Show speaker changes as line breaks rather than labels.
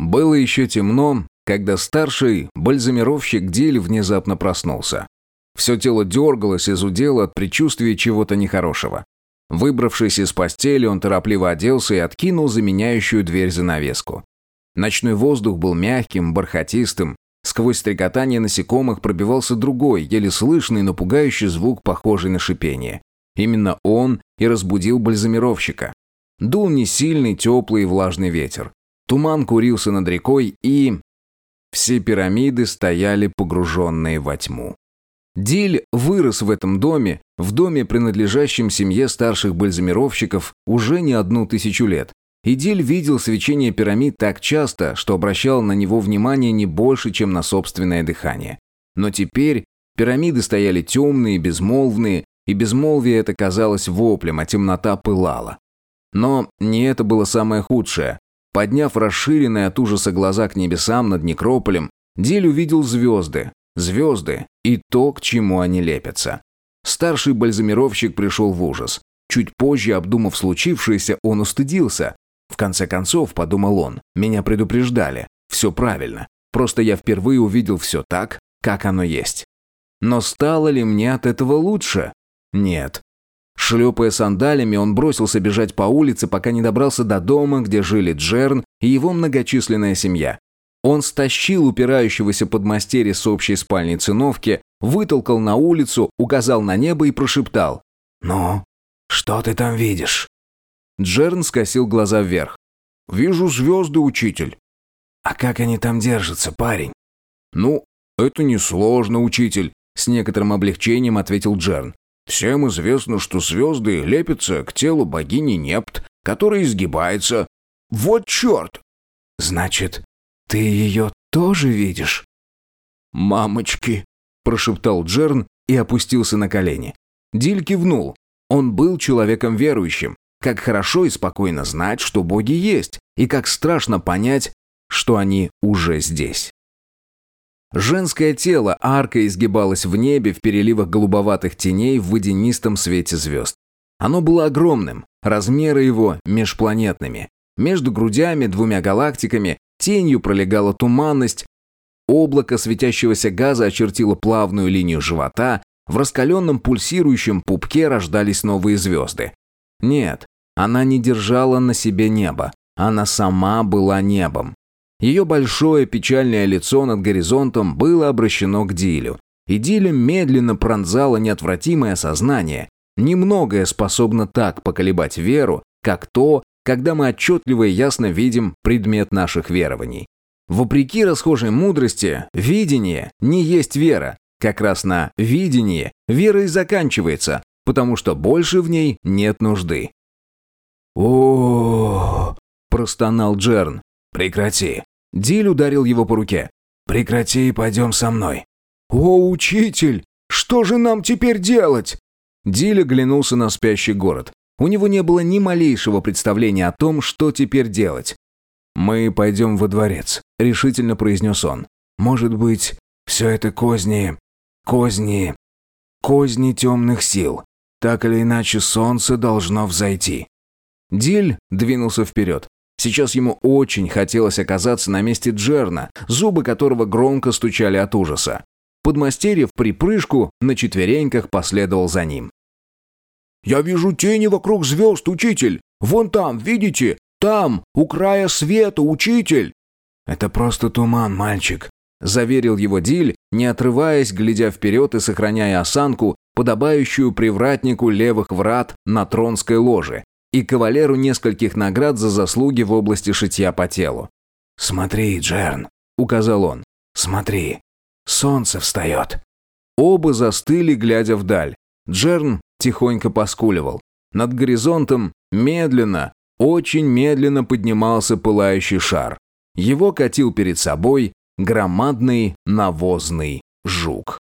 Было еще темно, когда старший бальзамировщик Диль внезапно проснулся. Все тело дергалось и зудело от предчувствия чего-то нехорошего. Выбравшись из постели, он торопливо оделся и откинул заменяющую дверь занавеску. Ночной воздух был мягким, бархатистым. Сквозь стрекотание насекомых пробивался другой, еле слышный, но пугающий звук, похожий на шипение. Именно он и разбудил бальзамировщика. Дул несильный, теплый и влажный ветер. Туман курился над рекой, и все пирамиды стояли погруженные во тьму. Диль вырос в этом доме, в доме, принадлежащем семье старших бальзамировщиков, уже не 1000 лет. И Диль видел свечение пирамид так часто, что обращал на него внимание не больше, чем на собственное дыхание. Но теперь пирамиды стояли темные, безмолвные, и безмолвие это казалось воплем, а темнота пылала. Но не это было самое худшее. Подняв расширенные от ужаса глаза к небесам над некрополем, Диль увидел звезды. Звезды и то, к чему они лепятся. Старший бальзамировщик пришел в ужас. Чуть позже, обдумав случившееся, он устыдился. В конце концов, подумал он, меня предупреждали. Все правильно. Просто я впервые увидел все так, как оно есть. Но стало ли мне от этого лучше? Нет. Шлепая сандалиями, он бросился бежать по улице, пока не добрался до дома, где жили Джерн и его многочисленная семья. Он стащил упирающегося подмастерья с общей спальни циновки, вытолкал на улицу, указал на небо и прошептал: «Ну, что ты там видишь?» Джерн скосил глаза вверх. «Вижу звезды, учитель». «А как они там держатся, парень?» «Ну, это несложно, учитель», — с некоторым облегчением ответил Джерн. «Всем известно, что звезды лепятся к телу богини Непт, которая изгибается. Вот черт!» «Значит, ты ее тоже видишь?» «Мамочки!» – прошептал Джерн и опустился на колени. Диль кивнул. Он был человеком верующим. Как хорошо и спокойно знать, что боги есть, и как страшно понять, что они уже здесь. Женское тело аркой изгибалось в небе в переливах голубоватых теней в водянистом свете звезд. Оно было огромным, размеры его межпланетными. Между грудями, 2 галактиками, тенью пролегала туманность. Облако светящегося газа очертило плавную линию живота. В раскаленном пульсирующем пупке рождались новые звезды. Нет, она не держала на себе небо. Она сама была небом. Ее большое печальное лицо над горизонтом было обращено к Дилю. И Диля медленно пронзало неотвратимое сознание. Немногое способно так поколебать веру, как то, когда мы отчетливо и ясно видим предмет наших верований. Вопреки расхожей мудрости, видение не есть вера. Как раз на видении вера и заканчивается, потому что больше в ней нет нужды. «О-о-о!» – простонал Джерн. «Прекрати!» Диль ударил его по руке. «Прекрати и пойдем со мной». «О, учитель! Что же нам теперь делать?» Диль оглянулся на спящий город. У него не было ни малейшего представления о том, что теперь делать. «Мы пойдем во дворец», — решительно произнес он. «Может быть, все это козни темных сил. Так или иначе, солнце должно взойти». Диль двинулся вперед. Сейчас ему очень хотелось оказаться на месте Джерна, зубы которого громко стучали от ужаса. Подмастерье вприпрыжку на четвереньках последовал за ним. «Я вижу тени вокруг звезд, учитель! Вон там, видите? Там, у края света, учитель!» «Это просто туман, мальчик», — заверил его Диль, не отрываясь, глядя вперед и сохраняя осанку, подобающую привратнику левых врат на тронской ложе и кавалеру нескольких наград за заслуги в области шитья по телу. «Смотри, Джерн», — указал он, — «смотри, солнце встает». Оба застыли, глядя вдаль. Джерн тихонько поскуливал. Над горизонтом медленно, очень медленно поднимался пылающий шар. Его катил перед собой громадный навозный жук.